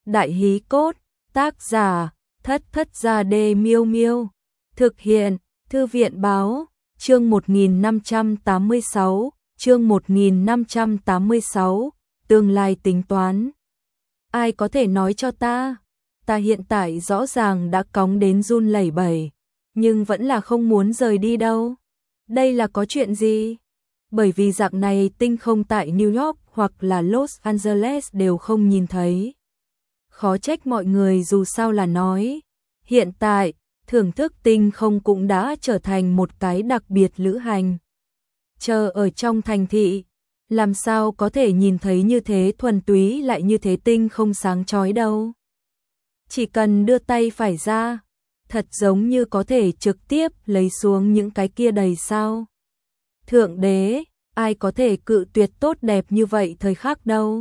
Đại hí cốt, tác giả, Thất Thất Gia Đê Miêu Miêu. Thực hiện, Thư viện báo, chương 1586, chương 1586, tương lai tính toán. Ai có thể nói cho ta? Ta hiện tại rõ ràng đã cóng đến run lẩy bẩy, nhưng vẫn là không muốn rời đi đâu. Đây là có chuyện gì? Bởi vì dạng này tinh không tại New York hoặc là Los Angeles đều không nhìn thấy. Khó trách mọi người dù sao là nói. Hiện tại, thưởng thức tinh không cũng đã trở thành một cái đặc biệt lữ hành. Chờ ở trong thành thị, làm sao có thể nhìn thấy như thế thuần túy lại như thế tinh không sáng chói đâu. Chỉ cần đưa tay phải ra, thật giống như có thể trực tiếp lấy xuống những cái kia đầy sao. Thượng đế, ai có thể cự tuyệt tốt đẹp như vậy thời khắc đâu.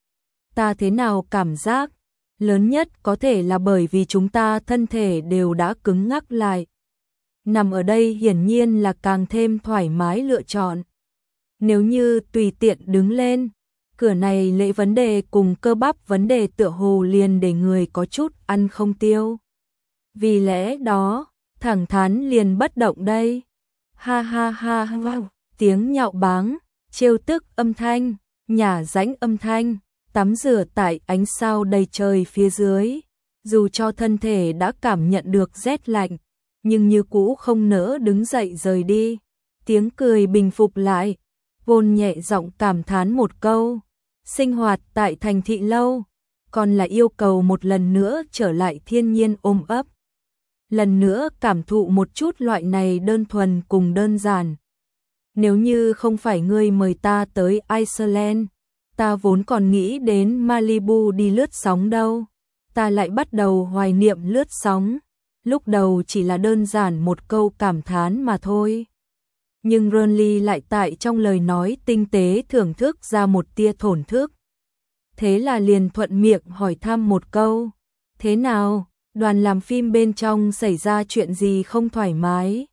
Ta thế nào cảm giác, lớn nhất có thể là bởi vì chúng ta thân thể đều đã cứng ngắc lại. Nằm ở đây hiển nhiên là càng thêm thoải mái lựa chọn. Nếu như tùy tiện đứng lên, cửa này lễ vấn đề cùng cơ bắp vấn đề tựa hồ liền để người có chút ăn không tiêu. Vì lẽ đó, thẳng thắn liền bất động đây. Ha ha ha ha, tiếng nhạo báng, trêu tức âm thanh, nhả rãnh âm thanh, tắm rửa tại ánh sao đầy trời phía dưới. Dù cho thân thể đã cảm nhận được rét lạnh, nhưng như cũ không nỡ đứng dậy rời đi. Tiếng cười bình phục lại, Vôn nhẹ giọng cảm thán một câu. Sinh hoạt tại thành thị lâu, còn là yêu cầu một lần nữa trở lại thiên nhiên ôm ấp. Lần nữa cảm thụ một chút loại này đơn thuần cùng đơn giản. Nếu như không phải ngươi mời ta tới Iceland, ta vốn còn nghĩ đến Malibu đi lướt sóng đâu. Ta lại bắt đầu hoài niệm lướt sóng. Lúc đầu chỉ là đơn giản một câu cảm thán mà thôi. Nhưng Ronly lại tại trong lời nói tinh tế thưởng thức ra một tia thổn thức. Thế là liền thuận miệng hỏi thăm một câu. Thế nào, đoàn làm phim bên trong xảy ra chuyện gì không thoải mái?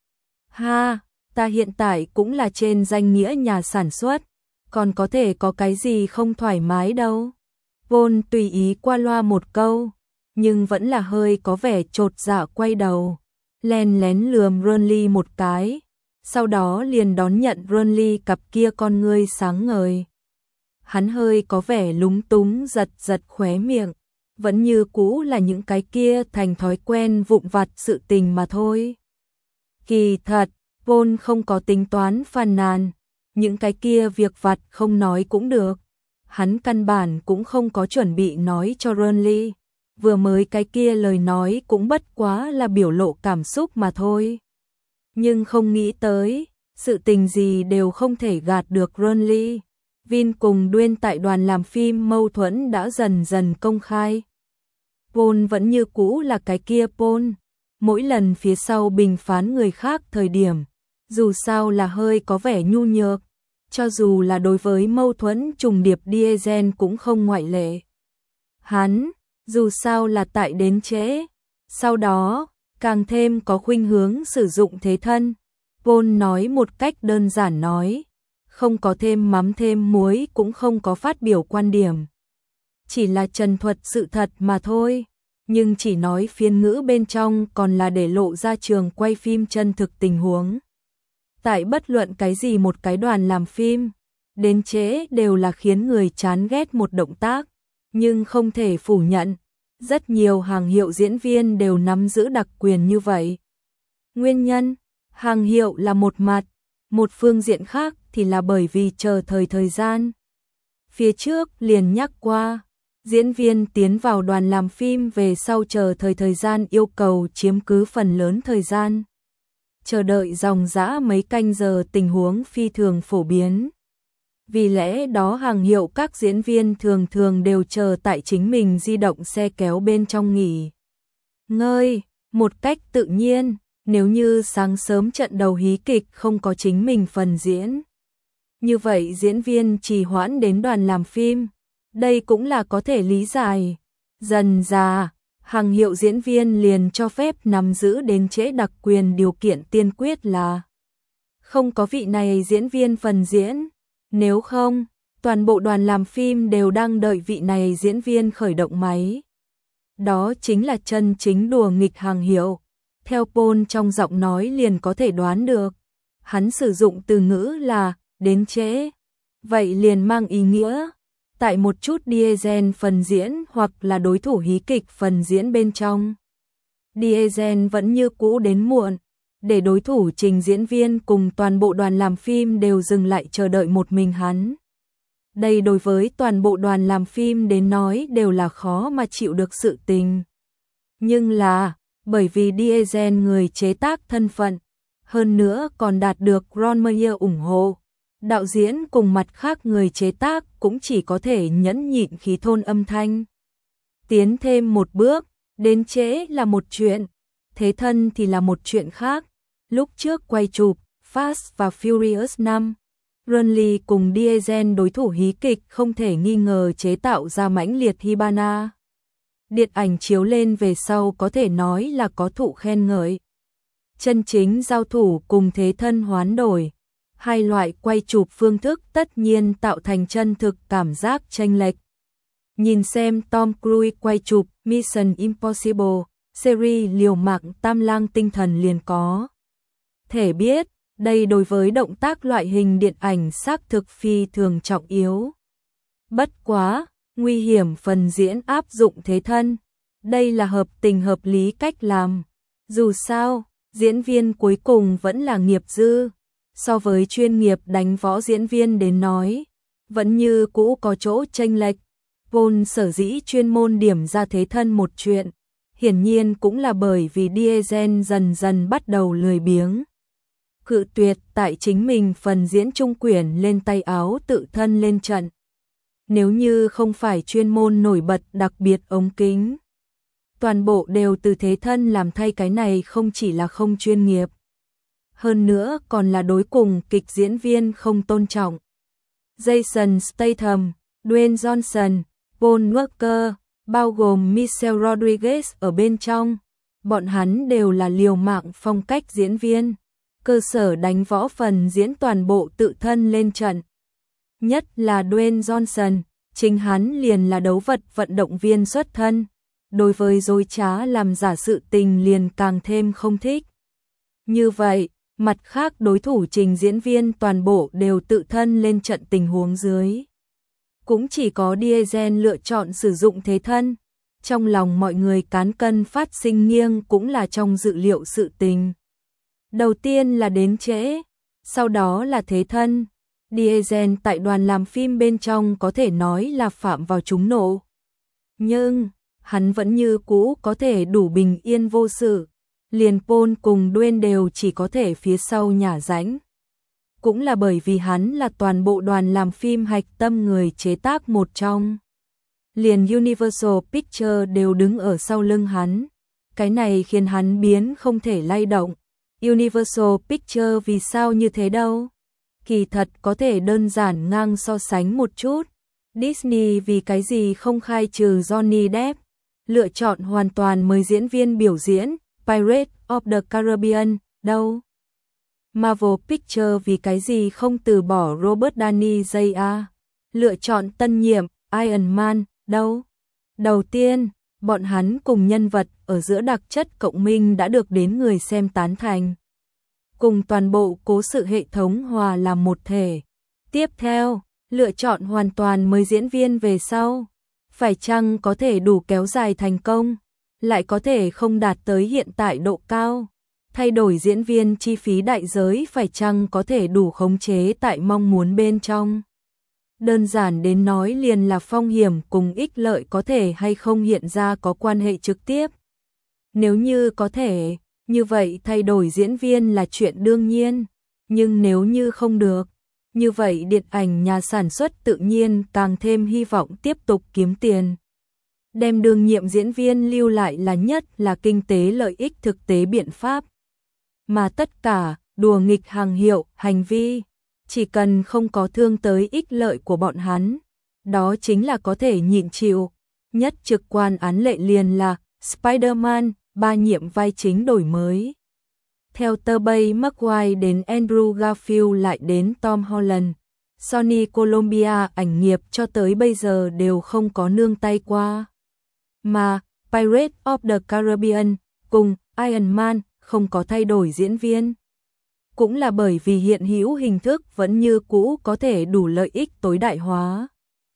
Ha, ta hiện tại cũng là trên danh nghĩa nhà sản xuất, còn có thể có cái gì không thoải mái đâu. Vôn tùy ý qua loa một câu, nhưng vẫn là hơi có vẻ chột dạ quay đầu, len lén lườm Ronly một cái, sau đó liền đón nhận Ronly cặp kia con ngươi sáng ngời. Hắn hơi có vẻ lúng túng giật giật khóe miệng, vẫn như cũ là những cái kia thành thói quen vụn vặt sự tình mà thôi. Kỳ thật, Vôn không có tính toán phàn nàn, những cái kia việc vặt không nói cũng được. Hắn căn bản cũng không có chuẩn bị nói cho Ronly, vừa mới cái kia lời nói cũng bất quá là biểu lộ cảm xúc mà thôi. Nhưng không nghĩ tới, sự tình gì đều không thể gạt được Ronly. Vin cùng Dwayne tại đoàn làm phim mâu thuẫn đã dần dần công khai. Paul vẫn như cũ là cái kia Paul. Mỗi lần phía sau bình phán người khác thời điểm, dù sao là hơi có vẻ nhu nhược, cho dù là đối với mâu thuẫn trùng điệp Diesel cũng không ngoại lệ. Hắn, dù sao là tại đến trễ, sau đó, càng thêm có khuynh hướng sử dụng thế thân. Paul nói một cách đơn giản nói, không có thêm mắm thêm muối cũng không có phát biểu quan điểm. Chỉ là trần thuật sự thật mà thôi, nhưng chỉ nói phiên ngữ bên trong còn là để lộ ra trường quay phim chân thực tình huống. Tại bất luận cái gì một cái đoàn làm phim, đến trễ đều là khiến người chán ghét một động tác, nhưng không thể phủ nhận, rất nhiều hàng hiệu diễn viên đều nắm giữ đặc quyền như vậy. Nguyên nhân, hàng hiệu là một mặt, một phương diện khác thì là bởi vì chờ thời gian. Phía trước liền nhắc qua, diễn viên tiến vào đoàn làm phim về sau chờ thời gian yêu cầu chiếm cứ phần lớn thời gian. Chờ đợi dòng dã mấy canh giờ tình huống phi thường phổ biến. Vì lẽ đó hàng hiệu các diễn viên thường thường đều chờ tại chính mình di động xe kéo bên trong nghỉ ngơi, một cách tự nhiên, nếu như sáng sớm trận đầu hí kịch không có chính mình phần diễn. Như vậy diễn viên trì hoãn đến đoàn làm phim, đây cũng là có thể lý giải. Dần dà, hàng hiệu diễn viên liền cho phép nắm giữ đến trễ đặc quyền điều kiện tiên quyết là không có vị này diễn viên phần diễn, nếu không, toàn bộ đoàn làm phim đều đang đợi vị này diễn viên khởi động máy. Đó chính là chân chính đùa nghịch hàng hiệu. Theo Paul trong giọng nói liền có thể đoán được. Hắn sử dụng từ ngữ là đến trễ. Vậy liền mang ý nghĩa tại một chút Diesel phần diễn hoặc là đối thủ hí kịch phần diễn bên trong. Diesel vẫn như cũ đến muộn, để đối thủ trình diễn viên cùng toàn bộ đoàn làm phim đều dừng lại chờ đợi một mình hắn. Đây đối với toàn bộ đoàn làm phim đến nói đều là khó mà chịu được sự tình. Nhưng là, bởi vì Diesel người chế tác thân phận, hơn nữa còn đạt được Ron Meyer ủng hộ, đạo diễn cùng mặt khác người chế tác cũng chỉ có thể nhẫn nhịn khí thôn âm thanh. Tiến thêm một bước, đến trễ là một chuyện, thế thân thì là một chuyện khác. Lúc trước quay chụp Fast và Furious 5, Runley cùng Diesel đối thủ hí kịch không thể nghi ngờ chế tạo ra mãnh liệt Hibana. Điện ảnh chiếu lên về sau có thể nói là có thụ khen ngợi. Chân chính giao thủ cùng thế thân hoán đổi. Hai loại quay chụp phương thức tất nhiên tạo thành chân thực cảm giác chênh lệch. Nhìn xem Tom Cruise quay chụp Mission Impossible, series liều mạng tam lang tinh thần liền có thể biết, đây đối với động tác loại hình điện ảnh xác thực phi thường trọng yếu. Bất quá, nguy hiểm phần diễn áp dụng thế thân, đây là hợp tình hợp lý cách làm. Dù sao, diễn viên cuối cùng vẫn là nghiệp dư, so với chuyên nghiệp đánh võ diễn viên đến nói, vẫn như cũ có chỗ chênh lệch. Paul sở dĩ chuyên môn điểm ra thế thân một chuyện, hiển nhiên cũng là bởi vì Diesel dần dần bắt đầu lười biếng. Cự tuyệt tại chính mình phần diễn trung quyển lên tay áo tự thân lên trận. Nếu như không phải chuyên môn nổi bật đặc biệt ống kính, toàn bộ đều từ thế thân làm thay, cái này không chỉ là không chuyên nghiệp, hơn nữa còn là đối cùng kịch diễn viên không tôn trọng. Jason Statham, Dwayne Johnson, Paul Walker, bao gồm Michelle Rodriguez ở bên trong, bọn hắn đều là liều mạng phong cách diễn viên. Cơ sở đánh võ phần diễn toàn bộ tự thân lên trận. Nhất là Dwayne Johnson, chính hắn liền là đấu vật vận động viên xuất thân. Đối với dối trá làm giả sự tình liền càng thêm không thích. Như vậy, mặt khác đối thủ trình diễn viên toàn bộ đều tự thân lên trận tình huống dưới. Cũng chỉ có Diesel lựa chọn sử dụng thế thân. Trong lòng mọi người cán cân phát sinh nghiêng cũng là trong dự liệu sự tình. Đầu tiên là đến trễ, sau đó là thế thân. Diesel tại đoàn làm phim bên trong có thể nói là phạm vào trúng nộ. Nhưng, hắn vẫn như cũ có thể đủ bình yên vô sự. Liền Paul cùng Dwayne đều chỉ có thể phía sau nhả rãnh. Cũng là bởi vì hắn là toàn bộ đoàn làm phim hạch tâm người chế tác một trong. Liền Universal Pictures đều đứng ở sau lưng hắn. Cái này khiến hắn biến không thể lay động. Universal Pictures vì sao như thế đâu? Kỳ thật có thể đơn giản ngang so sánh một chút. Disney vì cái gì không khai trừ Johnny Depp, lựa chọn hoàn toàn mới diễn viên biểu diễn Pirates of the Caribbean đâu? Marvel Pictures vì cái gì không từ bỏ Robert Downey Jr., lựa chọn tân nhiệm Iron Man đâu? Đầu tiên, bọn hắn cùng nhân vật ở giữa đặc chất cộng minh đã được đến người xem tán thành. Cùng toàn bộ cố sự hệ thống hòa làm một thể. Tiếp theo, lựa chọn hoàn toàn mới diễn viên về sau. Phải chăng có thể đủ kéo dài thành công, lại có thể không đạt tới hiện tại độ cao. Thay đổi diễn viên chi phí đại giới phải chăng có thể đủ khống chế tại mong muốn bên trong. Đơn giản đến nói liền là phong hiểm cùng ích lợi có thể hay không hiện ra có quan hệ trực tiếp. Nếu như có thể, như vậy thay đổi diễn viên là chuyện đương nhiên. Nhưng nếu như không được, như vậy điện ảnh nhà sản xuất tự nhiên càng thêm hy vọng tiếp tục kiếm tiền. Đem đương nhiệm diễn viên lưu lại là nhất là kinh tế lợi ích thực tế biện pháp. Mà tất cả, đùa nghịch hàng hiệu, hành vi, chỉ cần không có thương tới ích lợi của bọn hắn, đó chính là có thể nhịn chịu. Nhất trực quan án lệ liền là Spider-Man, 3 nhiệm vai chính đổi mới. Theo Tobey Maguire đến Andrew Garfield lại đến Tom Holland, Sony Columbia ảnh nghiệp cho tới bây giờ đều không có nương tay qua. Mà Pirates of the Caribbean cùng Iron Man không có thay đổi diễn viên. Cũng là bởi vì hiện hữu hình thức vẫn như cũ có thể đủ lợi ích tối đại hóa.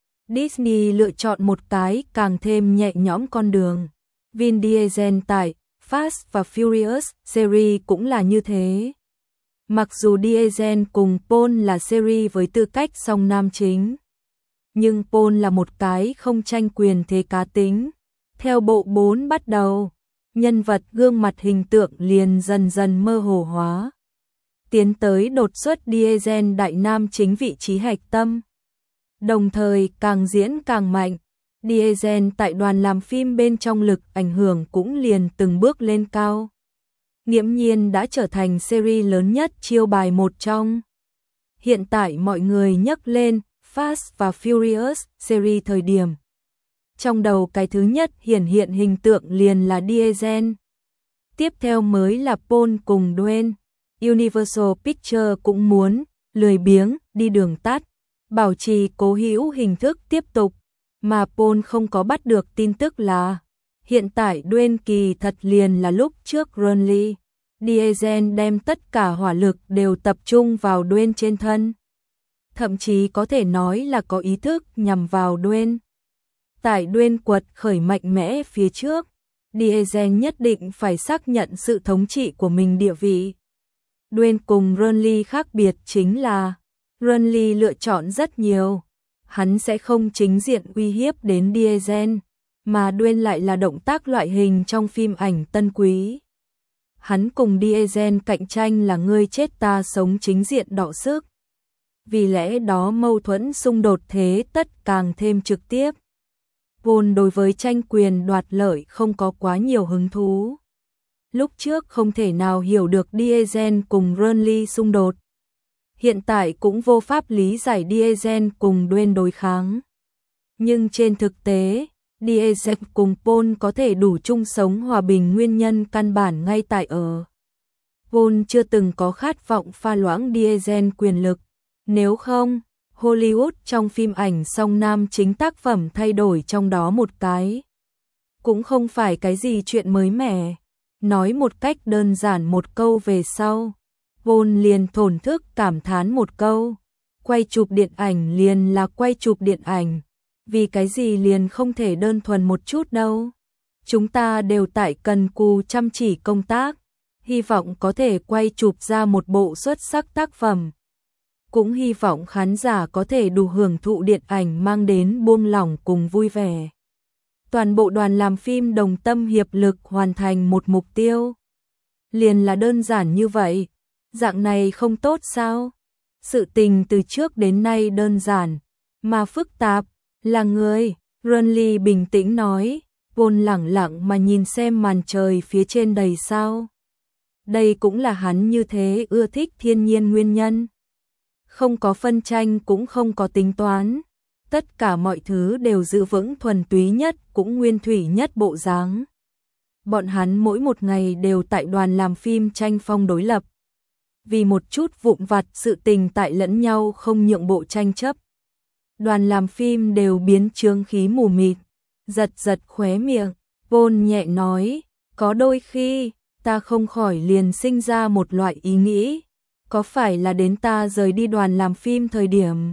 Disney lựa chọn một cái càng thêm nhẹ nhõm con đường. Vin Diesel tại Fast và Furious series cũng là như thế. Mặc dù Diesel cùng Paul là series với tư cách song nam chính, nhưng Paul là một cái không tranh quyền thế cá tính. Theo bộ 4 bắt đầu, nhân vật gương mặt hình tượng liền dần dần mơ hồ hóa, tiến tới đột xuất Diesel đại nam chính vị trí hạch tâm. Đồng thời càng diễn càng mạnh, Diesel tại đoàn làm phim bên trong lực ảnh hưởng cũng liền từng bước lên cao. Nghiễm nhiên đã trở thành series lớn nhất chiêu bài một trong. Hiện tại mọi người nhắc lên Fast và Furious series thời điểm, trong đầu cái thứ nhất hiển hiện hình tượng liền là Diesel. Tiếp theo mới là Paul cùng Dwayne. Universal Pictures cũng muốn lười biếng đi đường tắt, bảo trì cố hữu hình thức tiếp tục, mà Paul không có bắt được tin tức là hiện tại Dwayne kỳ thật liền là lúc trước Ronly. Diesel đem tất cả hỏa lực đều tập trung vào Dwayne trên thân. Thậm chí có thể nói là có ý thức nhằm vào Dwayne. Tại Dwayne quật khởi mạnh mẽ phía trước, Diesel nhất định phải xác nhận sự thống trị của mình địa vị. Dwayne cùng Ronly khác biệt chính là Ronly lựa chọn rất nhiều. Hắn sẽ không chính diện uy hiếp đến Diesel, mà Dwayne lại là động tác loại hình trong phim ảnh tân quý. Hắn cùng Diesel cạnh tranh là ngươi chết ta sống chính diện đọ sức. Vì lẽ đó mâu thuẫn xung đột thế tất càng thêm trực tiếp. Paul đối với tranh quyền đoạt lợi không có quá nhiều hứng thú. Lúc trước không thể nào hiểu được Diesel cùng Ronly xung đột. Hiện tại cũng vô pháp lý giải Diesel cùng Dwayne đối kháng. Nhưng trên thực tế, Diesel cùng Paul có thể đủ chung sống hòa bình nguyên nhân căn bản ngay tại ở Paul chưa từng có khát vọng pha loãng Diesel quyền lực. Nếu không, Hollywood trong phim ảnh song nam chính tác phẩm thay đổi trong đó một cái cũng không phải cái gì chuyện mới mẻ. Nói một cách đơn giản một câu về sau, Paul liền thổn thức cảm thán một câu, quay chụp điện ảnh liền là quay chụp điện ảnh, vì cái gì liền không thể đơn thuần một chút đâu. Chúng ta đều tại cần cù chăm chỉ công tác, hy vọng có thể quay chụp ra một bộ xuất sắc tác phẩm. Cũng hy vọng khán giả có thể đủ hưởng thụ điện ảnh mang đến buông lỏng cùng vui vẻ. Toàn bộ đoàn làm phim đồng tâm hiệp lực hoàn thành một mục tiêu. Liền là đơn giản như vậy. Dạng này không tốt sao? Sự tình từ trước đến nay đơn giản, mà phức tạp, là người. Ronly bình tĩnh nói, Paul lẳng lặng mà nhìn xem màn trời phía trên đầy sao. Đây cũng là hắn như thế ưa thích thiên nhiên nguyên nhân. Không có phân tranh cũng không có tính toán. Tất cả mọi thứ đều giữ vững thuần túy nhất cũng nguyên thủy nhất bộ dáng. Bọn hắn mỗi một ngày đều tại đoàn làm phim tranh phong đối lập. Vì một chút vụn vặt sự tình tại lẫn nhau không nhượng bộ tranh chấp. Đoàn làm phim đều biến chướng khí mù mịt, giật giật khóe miệng. Paul nhẹ nói, có đôi khi ta không khỏi liền sinh ra một loại ý nghĩ. Có phải là đến ta rời đi đoàn làm phim thời điểm?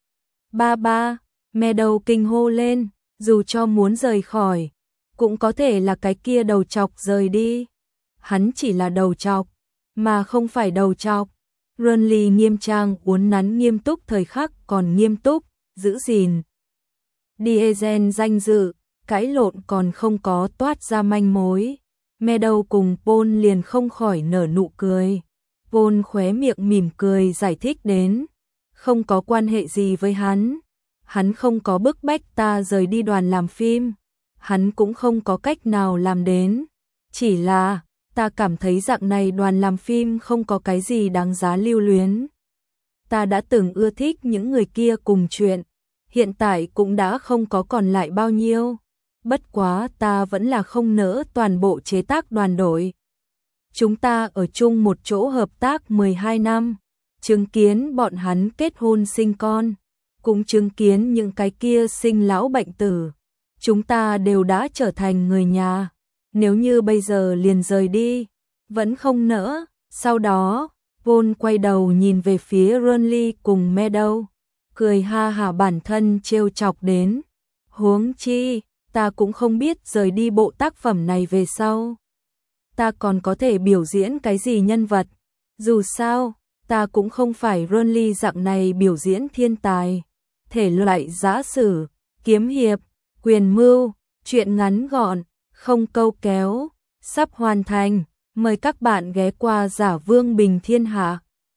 Ba, Meadow kinh hô lên, dù cho muốn rời khỏi, cũng có thể là cái kia đầu chọc rời đi. Hắn chỉ là đầu chọc, mà không phải đầu chọc. Ronly nghiêm trang uốn nắn nghiêm túc thời khắc còn nghiêm túc, giữ gìn. Diesel danh dự, cãi lộn còn không có toát ra manh mối. Meadow cùng Paul liền không khỏi nở nụ cười. Paul khóe miệng mỉm cười giải thích đến, không có quan hệ gì với hắn. Hắn không có bức bách ta rời đi đoàn làm phim. Hắn cũng không có cách nào làm đến. Chỉ là, ta cảm thấy dạng này đoàn làm phim không có cái gì đáng giá lưu luyến. Ta đã từng ưa thích những người kia cùng chuyện. Hiện tại cũng đã không có còn lại bao nhiêu. Bất quá ta vẫn là không nỡ toàn bộ chế tác đoàn đội. Chúng ta ở chung một chỗ hợp tác 12 năm. chứng kiến bọn hắn kết hôn sinh con, cũng chứng kiến những cái kia sinh lão bệnh tử. Chúng ta đều đã trở thành người nhà, nếu như bây giờ liền rời đi, vẫn không nỡ. Sau đó, Paul quay đầu nhìn về phía Renly cùng Meadow, cười ha hả bản thân trêu chọc đến. Huống chi, ta cũng không biết rời đi bộ tác phẩm này về sau, ta còn có thể biểu diễn cái gì nhân vật. Dù sao, ta cũng không phải Renly dạng này biểu diễn thiên tài. Thể loại giã sử, kiếm hiệp, quyền mưu, truyện ngắn gọn, không câu kéo, sắp hoàn thành. Mời các bạn ghé qua Giả Vương Bình Thiên Hạ.